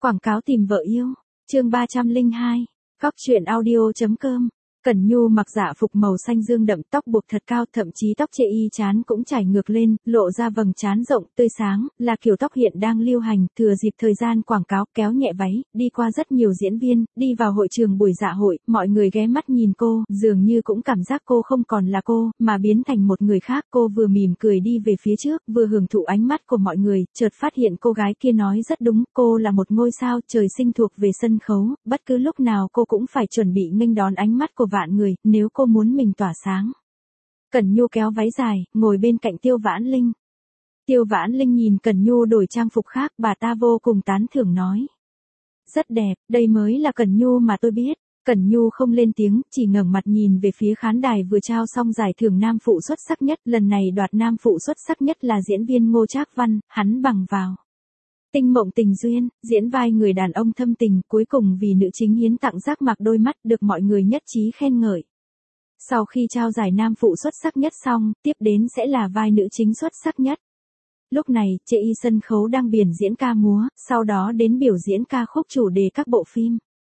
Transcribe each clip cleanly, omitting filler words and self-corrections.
Quảng cáo tìm vợ yêu. Chương 302. Cóc truyện audio.com. Cẩn Nhu mặc dạ phục màu xanh dương đậm, tóc buộc thật cao, thậm chí tóc chê y trán cũng trải ngược lên, lộ ra vầng trán rộng, tươi sáng, là kiểu tóc hiện đang lưu hành, thừa dịp thời gian quảng cáo, kéo nhẹ váy, đi qua rất nhiều diễn viên, đi vào hội trường buổi dạ hội, mọi người ghé mắt nhìn cô, dường như cũng cảm giác cô không còn là cô, mà biến thành một người khác. Cô vừa mỉm cười đi về phía trước, vừa hưởng thụ ánh mắt của mọi người, chợt phát hiện cô gái kia nói rất đúng, cô là một ngôi sao trời sinh thuộc về sân khấu, bất cứ lúc nào cô cũng phải chuẩn bị nghênh đón ánh mắt của vạn người, nếu cô muốn mình tỏa sáng. Cẩn Nhu kéo váy dài, ngồi bên cạnh Tiêu Vãn Linh. Tiêu Vãn Linh nhìn Cẩn Nhu đổi trang phục khác, bà ta vô cùng tán thưởng nói. Rất đẹp, đây mới là Cẩn Nhu mà tôi biết. Cẩn Nhu không lên tiếng, chỉ ngẩng mặt nhìn về phía khán đài vừa trao xong giải thưởng nam phụ xuất sắc nhất, lần này đoạt nam phụ xuất sắc nhất là diễn viên Ngô Trác Văn, hắn bằng vào Tinh Mộng Tình Duyên, diễn vai người đàn ông thâm tình, cuối cùng vì nữ chính hiến tặng giác mạc đôi mắt, được mọi người nhất trí khen ngợi. Sau khi trao giải nam phụ xuất sắc nhất xong, tiếp đến sẽ là vai nữ chính xuất sắc nhất. Lúc này, chê y sân khấu đang biểu diễn ca múa, sau đó đến biểu diễn ca khúc chủ đề các bộ phim.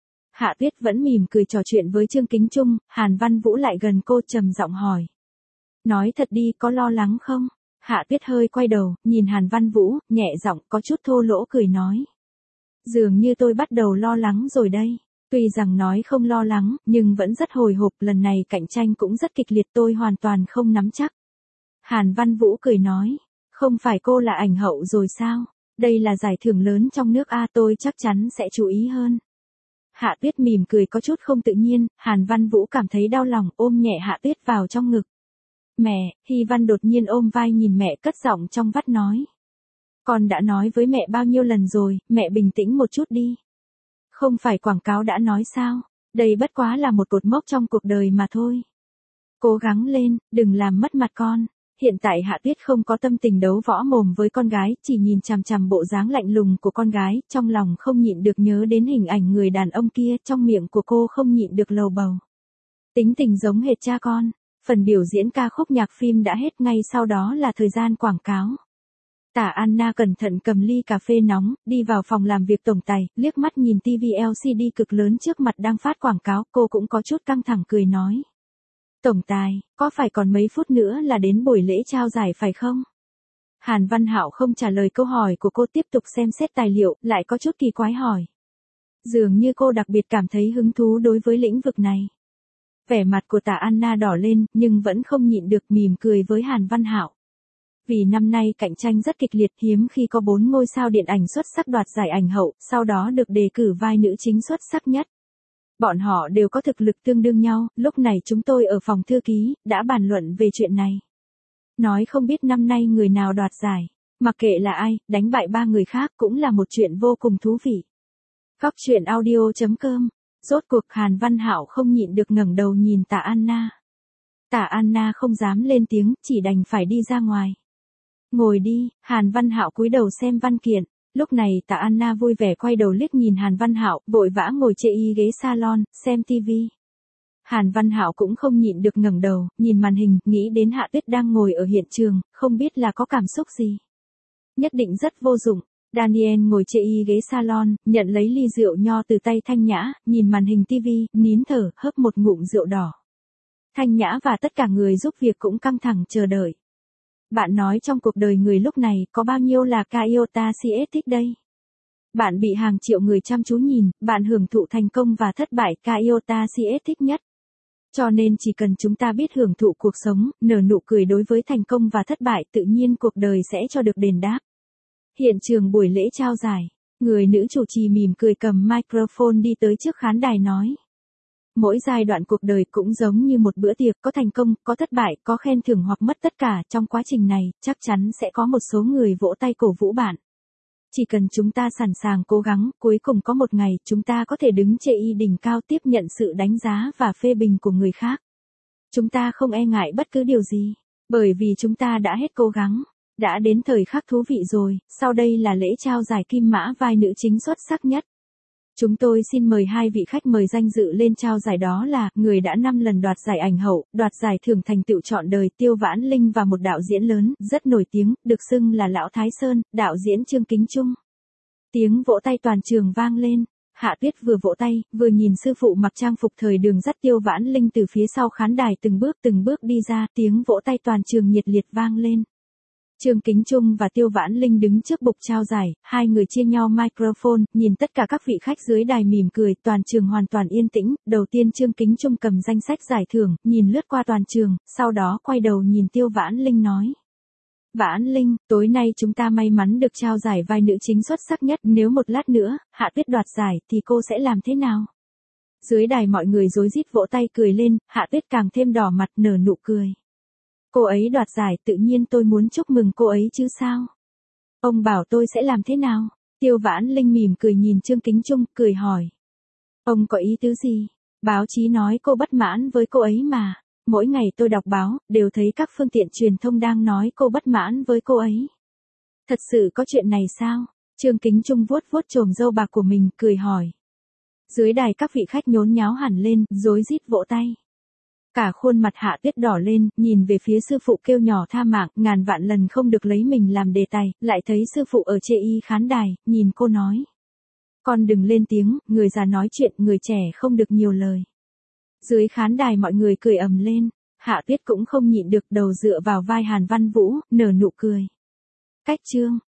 Hạ Tuyết vẫn mỉm cười trò chuyện với Trương Kính Trung, Hàn Văn Vũ lại gần cô trầm giọng hỏi. Nói thật đi, có lo lắng không? Hạ Tuyết hơi quay đầu, nhìn Hàn Văn Vũ, nhẹ giọng có chút thô lỗ cười nói. Dường như tôi bắt đầu lo lắng rồi đây. Tuy rằng nói không lo lắng, nhưng vẫn rất hồi hộp, lần này cạnh tranh cũng rất kịch liệt, tôi hoàn toàn không nắm chắc. Hàn Văn Vũ cười nói, không phải cô là ảnh hậu rồi sao? Đây là giải thưởng lớn trong nước A, tôi chắc chắn sẽ chú ý hơn. Hạ Tuyết mỉm cười có chút không tự nhiên, Hàn Văn Vũ cảm thấy đau lòng, ôm nhẹ Hạ Tuyết vào trong ngực. Mẹ, Hy Văn đột nhiên ôm vai nhìn mẹ, cất giọng trong vắt nói. Con đã nói với mẹ bao nhiêu lần rồi, mẹ bình tĩnh một chút đi. Không phải quảng cáo đã nói sao, đây bất quá là một cột mốc trong cuộc đời mà thôi. Cố gắng lên, đừng làm mất mặt con. Hiện tại Hạ Tuyết không có tâm tình đấu võ mồm với con gái, chỉ nhìn chằm chằm bộ dáng lạnh lùng của con gái, trong lòng không nhịn được nhớ đến hình ảnh người đàn ông kia, trong miệng của cô không nhịn được lầu bầu. Tính tình giống hệt cha con. Phần biểu diễn ca khúc nhạc phim đã hết, ngay sau đó là thời gian quảng cáo. Tả Anna cẩn thận cầm ly cà phê nóng, đi vào phòng làm việc tổng tài, liếc mắt nhìn TV LCD cực lớn trước mặt đang phát quảng cáo, cô cũng có chút căng thẳng cười nói. Tổng tài, có phải còn mấy phút nữa là đến buổi lễ trao giải phải không? Hàn Văn Hạo không trả lời câu hỏi của cô, tiếp tục xem xét tài liệu, lại có chút kỳ quái hỏi. Dường như cô đặc biệt cảm thấy hứng thú đối với lĩnh vực này. Vẻ mặt của Tả Anna đỏ lên, nhưng vẫn không nhịn được mỉm cười với Hàn Văn Hạo. Vì năm nay cạnh tranh rất kịch liệt, hiếm khi có 4 ngôi sao điện ảnh xuất sắc đoạt giải ảnh hậu, sau đó được đề cử vai nữ chính xuất sắc nhất. Bọn họ đều có thực lực tương đương nhau, lúc này chúng tôi ở phòng thư ký, đã bàn luận về chuyện này. Nói không biết năm nay người nào đoạt giải, mặc kệ là ai, đánh bại 3 người khác cũng là một chuyện vô cùng thú vị. Cóc truyện audio.com. Rốt cuộc Hàn Văn Hạo không nhịn được ngẩng đầu nhìn Tả Anna. Tả Anna không dám lên tiếng, chỉ đành phải đi ra ngoài. Ngồi đi, Hàn Văn Hạo cúi đầu xem văn kiện. Lúc này Tả Anna vui vẻ quay đầu liếc nhìn Hàn Văn Hạo, vội vã ngồi chê y ghế salon, xem TV. Hàn Văn Hạo cũng không nhịn được ngẩng đầu, nhìn màn hình, nghĩ đến Hạ Tuyết đang ngồi ở hiện trường, không biết là có cảm xúc gì. Nhất định rất vô dụng. Daniel ngồi chê y ghế salon, nhận lấy ly rượu nho từ tay Thanh Nhã, nhìn màn hình TV, nín thở, hớp một ngụm rượu đỏ. Thanh Nhã và tất cả người giúp việc cũng căng thẳng chờ đợi. Bạn nói trong cuộc đời người lúc này, có bao nhiêu là Kyota CS thích đây? Bạn bị hàng triệu người chăm chú nhìn, bạn hưởng thụ thành công và thất bại, Kyota CS thích nhất. Cho nên chỉ cần chúng ta biết hưởng thụ cuộc sống, nở nụ cười đối với thành công và thất bại, tự nhiên cuộc đời sẽ cho được đền đáp. Hiện trường buổi lễ trao giải, người nữ chủ trì mỉm cười cầm microphone đi tới trước khán đài nói. Mỗi giai đoạn cuộc đời cũng giống như một bữa tiệc, có thành công, có thất bại, có khen thưởng hoặc mất tất cả, trong quá trình này, chắc chắn sẽ có một số người vỗ tay cổ vũ bạn. Chỉ cần chúng ta sẵn sàng cố gắng, cuối cùng có một ngày, chúng ta có thể đứng chê y đỉnh cao tiếp nhận sự đánh giá và phê bình của người khác. Chúng ta không e ngại bất cứ điều gì, bởi vì chúng ta đã hết cố gắng. Đã đến thời khắc thú vị rồi, sau đây là lễ trao giải kim mã vai nữ chính xuất sắc nhất. Chúng tôi xin mời 2 vị khách mời danh dự lên trao giải, đó là người đã 5 lần đoạt giải ảnh hậu, đoạt giải thưởng thành tựu trọn đời Tiêu Vãn Linh và một đạo diễn lớn, rất nổi tiếng, được xưng là Lão Thái Sơn, đạo diễn Trương Kính Trung. Tiếng vỗ tay toàn trường vang lên. Hạ Tuyết vừa vỗ tay, vừa nhìn sư phụ mặc trang phục thời đường dắt Tiêu Vãn Linh từ phía sau khán đài từng bước đi ra, tiếng vỗ tay toàn trường nhiệt liệt vang lên. Trương Kính Trung và Tiêu Vãn Linh đứng trước bục trao giải, hai người chia nhau microphone, nhìn tất cả các vị khách dưới đài mỉm cười, toàn trường hoàn toàn yên tĩnh. Đầu tiên Trương Kính Trung cầm danh sách giải thưởng, nhìn lướt qua toàn trường, sau đó quay đầu nhìn Tiêu Vãn Linh nói. Vãn Linh, tối nay chúng ta may mắn được trao giải vai nữ chính xuất sắc nhất, nếu một lát nữa, Hạ Tuyết đoạt giải thì cô sẽ làm thế nào? Dưới đài mọi người rối rít vỗ tay cười lên, Hạ Tuyết càng thêm đỏ mặt nở nụ cười. Cô ấy đoạt giải tự nhiên tôi muốn chúc mừng cô ấy chứ sao? Ông bảo tôi sẽ làm thế nào? Tiêu Vãn Linh mỉm cười nhìn Trương Kính Trung, cười hỏi. Ông có ý tứ gì? Báo chí nói cô bất mãn với cô ấy mà. Mỗi ngày tôi đọc báo, đều thấy các phương tiện truyền thông đang nói cô bất mãn với cô ấy. Thật sự có chuyện này sao? Trương Kính Trung vuốt vuốt chòm râu bạc của mình, cười hỏi. Dưới đài các vị khách nhốn nháo hẳn lên, rối rít vỗ tay. Cả khuôn mặt Hạ Tuyết đỏ lên, nhìn về phía sư phụ kêu nhỏ tha mạng, ngàn vạn lần không được lấy mình làm đề tài, lại thấy sư phụ ở chê y khán đài, nhìn cô nói. Con đừng lên tiếng, người già nói chuyện, người trẻ không được nhiều lời. Dưới khán đài mọi người cười ầm lên, Hạ Tuyết cũng không nhịn được, đầu dựa vào vai Hàn Văn Vũ, nở nụ cười. Cách chương.